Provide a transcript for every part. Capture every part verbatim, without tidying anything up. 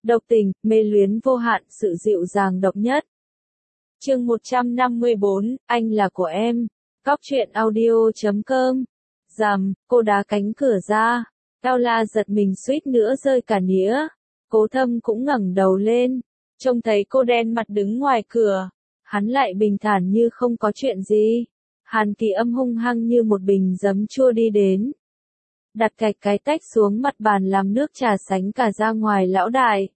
độc tình, mê luyến vô hạn, sự dịu dàng độc nhất. Chương một trăm năm mươi bốn, anh là của em. Góc truyện audio chấm com. Rầm, cô đá cánh cửa ra. Ella giật mình suýt nữa rơi cả nĩa. Cố Thâm cũng ngẩng đầu lên, trông thấy cô đen mặt đứng ngoài cửa. Hắn lại bình thản như không có chuyện gì. Hàn Kỳ Âm hung hăng như một bình giấm chua đi đến. Đặt cạch cái tách xuống mặt bàn làm nước trà sánh cả ra ngoài lão đại.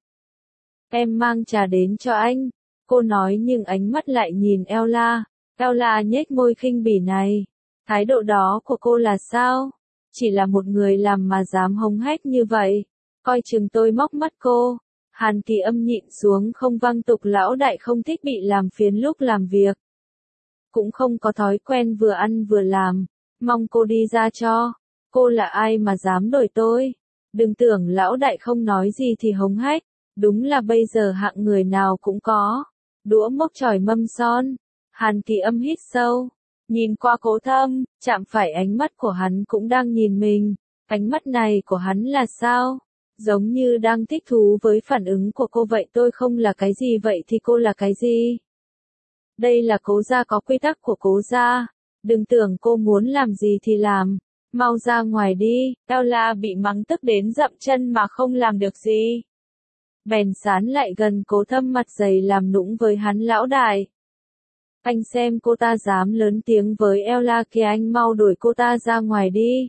Em mang trà đến cho anh. Cô nói nhưng ánh mắt lại nhìn Ella. Ella nhếch môi khinh bỉ này. Thái độ đó của cô là sao? Chỉ là một người làm mà dám hống hách như vậy. Coi chừng tôi móc mắt cô. Hàn Kỳ Âm nhịn xuống không văng tục lão đại không thích bị làm phiền lúc làm việc. Cũng không có thói quen vừa ăn vừa làm. Mong cô đi ra cho. Cô là ai mà dám đổi tôi? Đừng tưởng lão đại không nói gì thì hống hách. Đúng là bây giờ hạng người nào cũng có. Đũa mốc chỏi mâm son. Hàn Kỳ Âm hít sâu. Nhìn qua Cố Thâm, chạm phải ánh mắt của hắn cũng đang nhìn mình. Ánh mắt này của hắn là sao? Giống như đang thích thú với phản ứng của cô vậy. Tôi không là cái gì vậy thì cô là cái gì? Đây là Cố gia, có quy tắc của Cố gia. Đừng tưởng cô muốn làm gì thì làm. Mau ra ngoài đi. Ella bị mắng tức đến dậm chân mà không làm được gì. Bèn sán lại gần Cố Thâm, mặt dày làm nũng với hắn. Lão đại, anh xem cô ta dám lớn tiếng với Ella kìa, anh mau đuổi cô ta ra ngoài đi.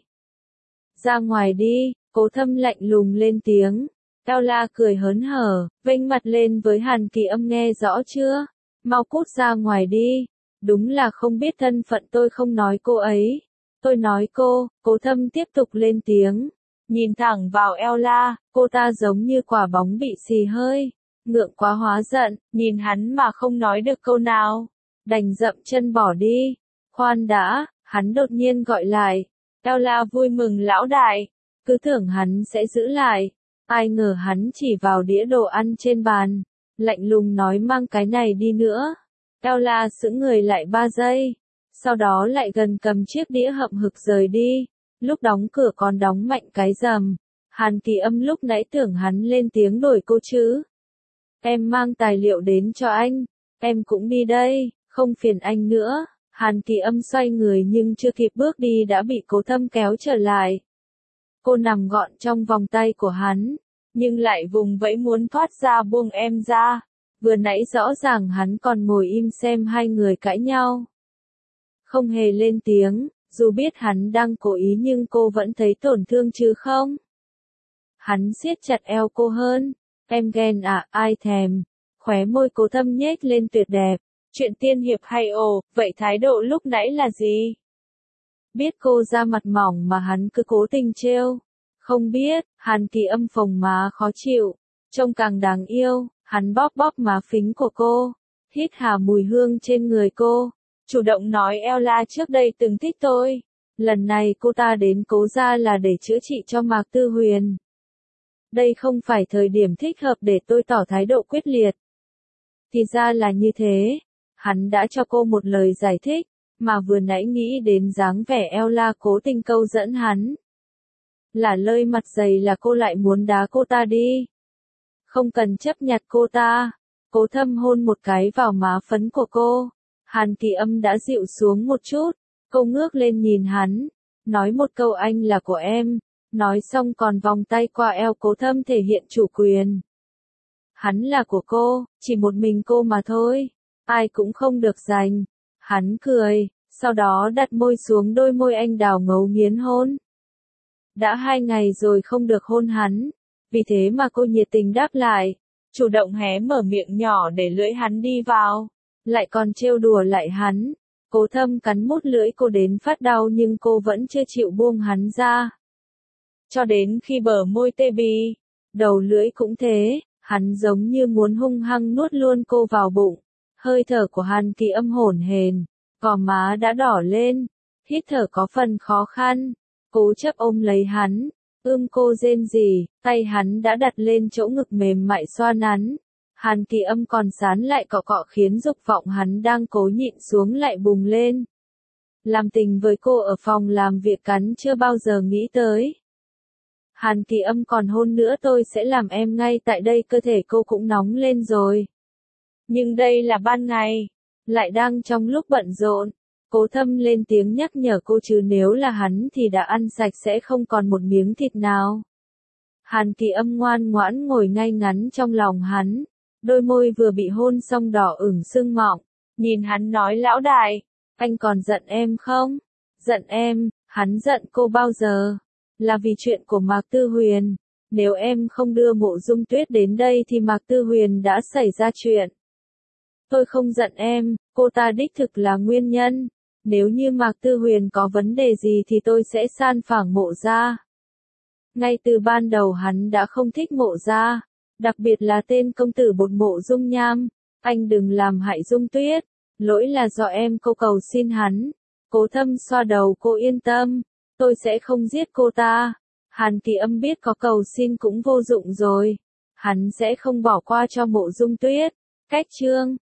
Ra ngoài đi. Cố Thâm lạnh lùng lên tiếng. Ella cười hớn hở, vênh mặt lên với Hàn Kỳ Âm, nghe rõ chưa? Mau cút ra ngoài đi. Đúng là không biết thân phận, tôi không nói cô ấy. Tôi nói cô. Cố Thâm tiếp tục lên tiếng. Nhìn thẳng vào Ella, cô ta giống như quả bóng bị xì hơi. Ngượng quá hóa giận, nhìn hắn mà không nói được câu nào. Đành dậm chân bỏ đi. Khoan đã, hắn đột nhiên gọi lại. Ella vui mừng. Lão đại. Cứ tưởng hắn sẽ giữ lại. Ai ngờ hắn chỉ vào đĩa đồ ăn trên bàn. Lạnh lùng nói mang cái này đi nữa. Ella sững người lại ba giây. Sau đó lại gần cầm chiếc đĩa hậm hực rời đi. Lúc đóng cửa còn đóng mạnh cái rầm. Hàn Kỳ Âm lúc nãy tưởng hắn lên tiếng đổi cô chứ. Em mang tài liệu đến cho anh. Em cũng đi đây, không phiền anh nữa. Hàn Kỳ Âm xoay người nhưng chưa kịp bước đi đã bị Cố Thâm kéo trở lại. Cô nằm gọn trong vòng tay của hắn, nhưng lại vùng vẫy muốn thoát ra. Buông em ra. Vừa nãy rõ ràng hắn còn ngồi im xem hai người cãi nhau. Không hề lên tiếng, dù biết hắn đang cố ý nhưng cô vẫn thấy tổn thương chứ không? Hắn siết chặt eo cô hơn. Em ghen à, ai thèm. Khóe môi Cố Thâm nhếch lên tuyệt đẹp. Chuyện tiên hiệp hay ồ, vậy thái độ lúc nãy là gì? Biết cô ra mặt mỏng mà hắn cứ cố tình trêu. Không biết. Hàn Kỳ Âm phồng má khó chịu. Trông càng đáng yêu. Hắn bóp bóp má phính của cô. Hít hà mùi hương trên người cô. Chủ động nói Ella trước đây từng thích tôi. Lần này cô ta đến Cố gia là để chữa trị cho Mạc Tư Huyền. Đây không phải thời điểm thích hợp để tôi tỏ thái độ quyết liệt. Thì ra là như thế. Hắn đã cho cô một lời giải thích, mà vừa nãy nghĩ đến dáng vẻ Ella cố tình câu dẫn hắn. Là lơi mặt dày là cô lại muốn đá cô ta đi. Không cần chấp nhặt cô ta. Cố Thâm hôn một cái vào má phấn của cô. Hàn Kỳ Âm đã dịu xuống một chút. Cô ngước lên nhìn hắn. Nói một câu anh là của em. Nói xong còn vòng tay qua eo Cố Thâm thể hiện chủ quyền. Hắn là của cô, chỉ một mình cô mà thôi. Ai cũng không được giành. Hắn cười, sau đó đặt môi xuống đôi môi anh đào ngấu nghiến hôn. Đã hai ngày rồi không được hôn hắn. Vì thế mà cô nhiệt tình đáp lại. Chủ động hé mở miệng nhỏ để lưỡi hắn đi vào. Lại còn trêu đùa lại hắn. Cố Thâm cắn mút lưỡi cô đến phát đau nhưng cô vẫn chưa chịu buông hắn ra. Cho đến khi bờ môi tê bì, đầu lưỡi cũng thế, hắn giống như muốn hung hăng nuốt luôn cô vào bụng. Hơi thở của Hàn Kỳ Âm hổn hển, gò má đã đỏ lên, hít thở có phần khó khăn. Cố chấp ôm lấy hắn, ưm cô rên rỉ, tay hắn đã đặt lên chỗ ngực mềm mại xoa nắn. Hàn Kỳ Âm còn sán lại cọ cọ khiến dục vọng hắn đang cố nhịn xuống lại bùng lên. Làm tình với cô ở phòng làm việc cắn chưa bao giờ nghĩ tới. Hàn Kỳ Âm còn hôn nữa tôi sẽ làm em ngay tại đây, cơ thể cô cũng nóng lên rồi. Nhưng đây là ban ngày, lại đang trong lúc bận rộn. Cố Thâm lên tiếng nhắc nhở cô, chứ nếu là hắn thì đã ăn sạch sẽ không còn một miếng thịt nào. Hàn Kỳ Âm ngoan ngoãn ngồi ngay ngắn trong lòng hắn, đôi môi vừa bị hôn xong đỏ ửng sưng mọng, nhìn hắn nói, lão đại, anh còn giận em không? Giận em? Hắn giận cô bao giờ? Là vì chuyện của Mạc Tư Huyền. Nếu em không đưa Mộ Dung Tuyết đến đây thì Mạc Tư Huyền đã xảy ra chuyện. Tôi không giận em, cô ta đích thực là nguyên nhân. Nếu như Mạc Tư Huyền có vấn đề gì thì tôi sẽ san phẳng Mộ gia. Ngay từ ban đầu hắn đã không thích Mộ gia, đặc biệt là tên công tử bột Mộ Dung Nham. Anh đừng làm hại Dung Tuyết, lỗi là do em, cô cầu xin hắn. Cố Thâm xoa đầu cô, yên tâm, tôi sẽ không giết cô ta. Hàn Kỳ Âm biết có cầu xin cũng vô dụng rồi, hắn sẽ không bỏ qua cho Mộ Dung Tuyết. Cách chương